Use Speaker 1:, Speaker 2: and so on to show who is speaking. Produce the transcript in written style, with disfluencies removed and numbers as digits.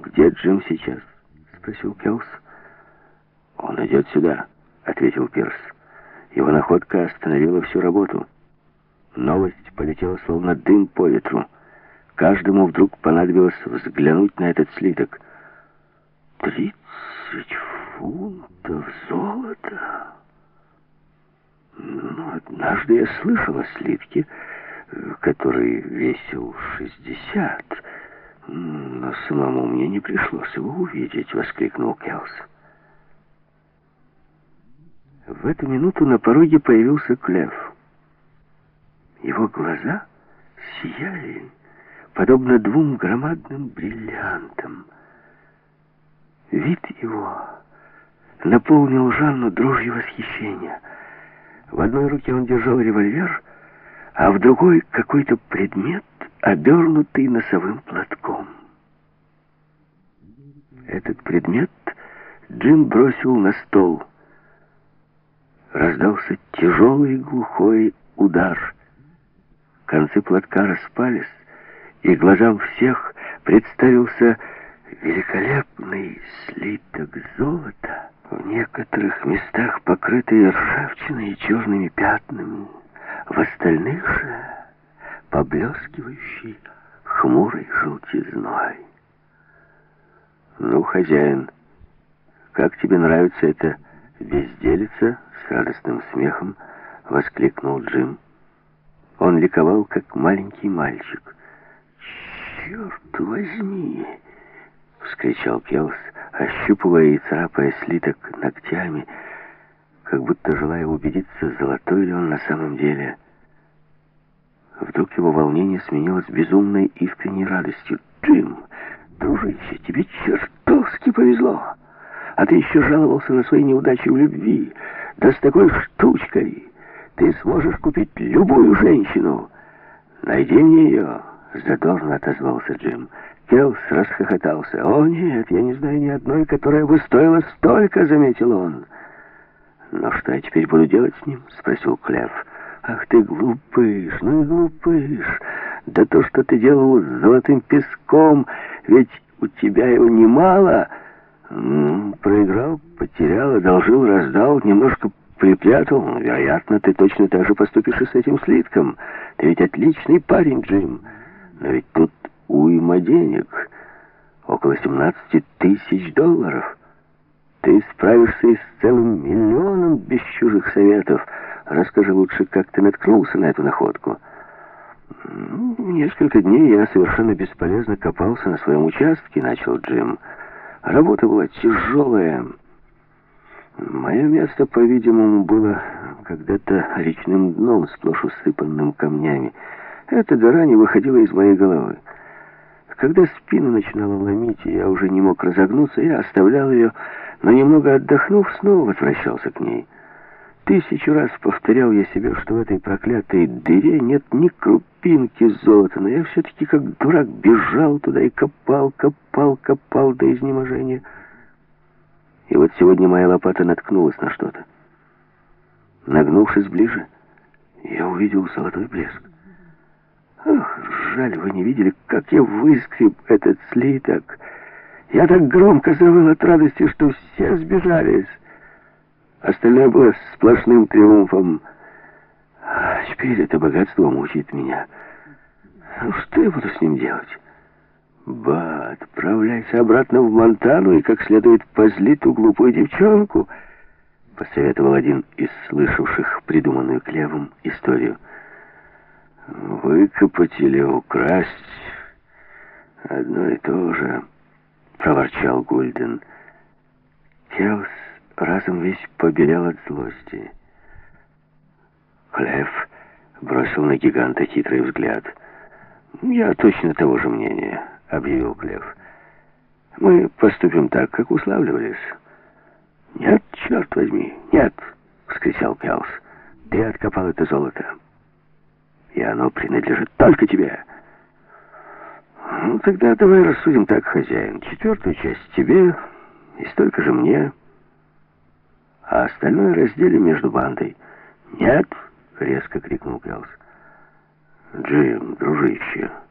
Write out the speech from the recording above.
Speaker 1: «Где Джим сейчас?» — спросил Келс. «Он идет сюда», — ответил Пирс. Его находка остановила всю работу. Новость полетела словно дым по ветру. Каждому вдруг понадобилось взглянуть на этот слиток. 30 фунтов золота. Однажды я слышал о слитке, который весил 60. Но самому мне не пришлось его увидеть, воскликнул Келс. В эту минуту на пороге появился Клев. Его глаза сияли, подобно двум громадным бриллиантам. Вид его наполнил Жанну дрожью восхищения. В одной руке он держал револьвер, а в другой какой-то предмет, обернутый носовым платком. Этот предмет Джим бросил на стол. Раздался тяжелый глухой удар. Концы платка распались, и глазам всех представился великолепный слиток золота, в некоторых местах покрытый ржавчиной и черными пятнами, в остальных же поблескивающий хмурой желтизной. «Ну, хозяин, как тебе нравится эта безделица?» — с радостным смехом воскликнул Джим. Он ликовал, как маленький мальчик. «Черт возьми!» — вскричал Келс, ощупывая и царапая слиток ногтями, как будто желая убедиться, золотой ли он на самом деле. Вдруг его волнение сменилось безумной искренней радостью. «Джим, дружище, тебе чертовски повезло! А ты еще жаловался на свои неудачи в любви. Да с такой штучкой ты сможешь купить любую женщину. Найди мне ее!» — задорно отозвался Джим. Келс расхохотался. «О, нет, я не знаю ни одной, которая бы стоила столько», — заметил он. «Но что я теперь буду делать с ним?» — спросил Клев. «Ах ты глупыш, ну и глупыш! Да то, что ты делал с золотым песком, ведь у тебя его немало. Проиграл, потерял, одолжил, раздал, немножко припрятал. Вероятно, ты точно так же поступишь и с этим слитком. Ты ведь отличный парень, Джим. Но ведь тут уйма денег. Около 17 тысяч долларов. Ты справишься и с целым миллионом без чужих советов. Расскажи лучше, как ты наткнулся на эту находку». «Несколько дней я совершенно бесполезно копался на своем участке», — начал Джим. «Работа была тяжелая. Мое место, по-видимому, было когда-то речным дном, сплошь усыпанным камнями. Эта гора не выходила из моей головы. Когда спину начинала ломить, и я уже не мог разогнуться, я оставлял ее, но немного отдохнув, снова возвращался к ней. 1000 раз повторял я себе, что в этой проклятой дыре нет ни крупинки золота, но я все-таки как дурак бежал туда и копал до изнеможения. И вот сегодня моя лопата наткнулась на что-то. Нагнувшись ближе, я увидел золотой блеск. Ах, жаль, вы не видели, как я выскреб этот слиток. Я так громко завыл от радости, что все сбежались. Остальное было сплошным триумфом. А теперь это богатство мучает меня. Ну, что я буду с ним делать? Отправляйся обратно в Монтану и как следует позли ту глупую девчонку, посоветовал один из слышавших придуманную Клевом историю. Выкопать или украсть — одно и то же, проворчал Гульден. Келс разом весь побелел от злости. Клев бросил на гиганта хитрый взгляд. «Я точно того же мнения», — объявил Клев. «Мы поступим так, как уславливались». «Нет, черт возьми, нет!» — вскричал Келс. «Ты откопал это золото, и оно принадлежит только тебе». «Ну, тогда давай рассудим так, хозяин. 4-ю часть тебе и столько же мне, а остальное разделим между бандой». «Нет!» — резко крикнул Келс. «Джим, дружище!»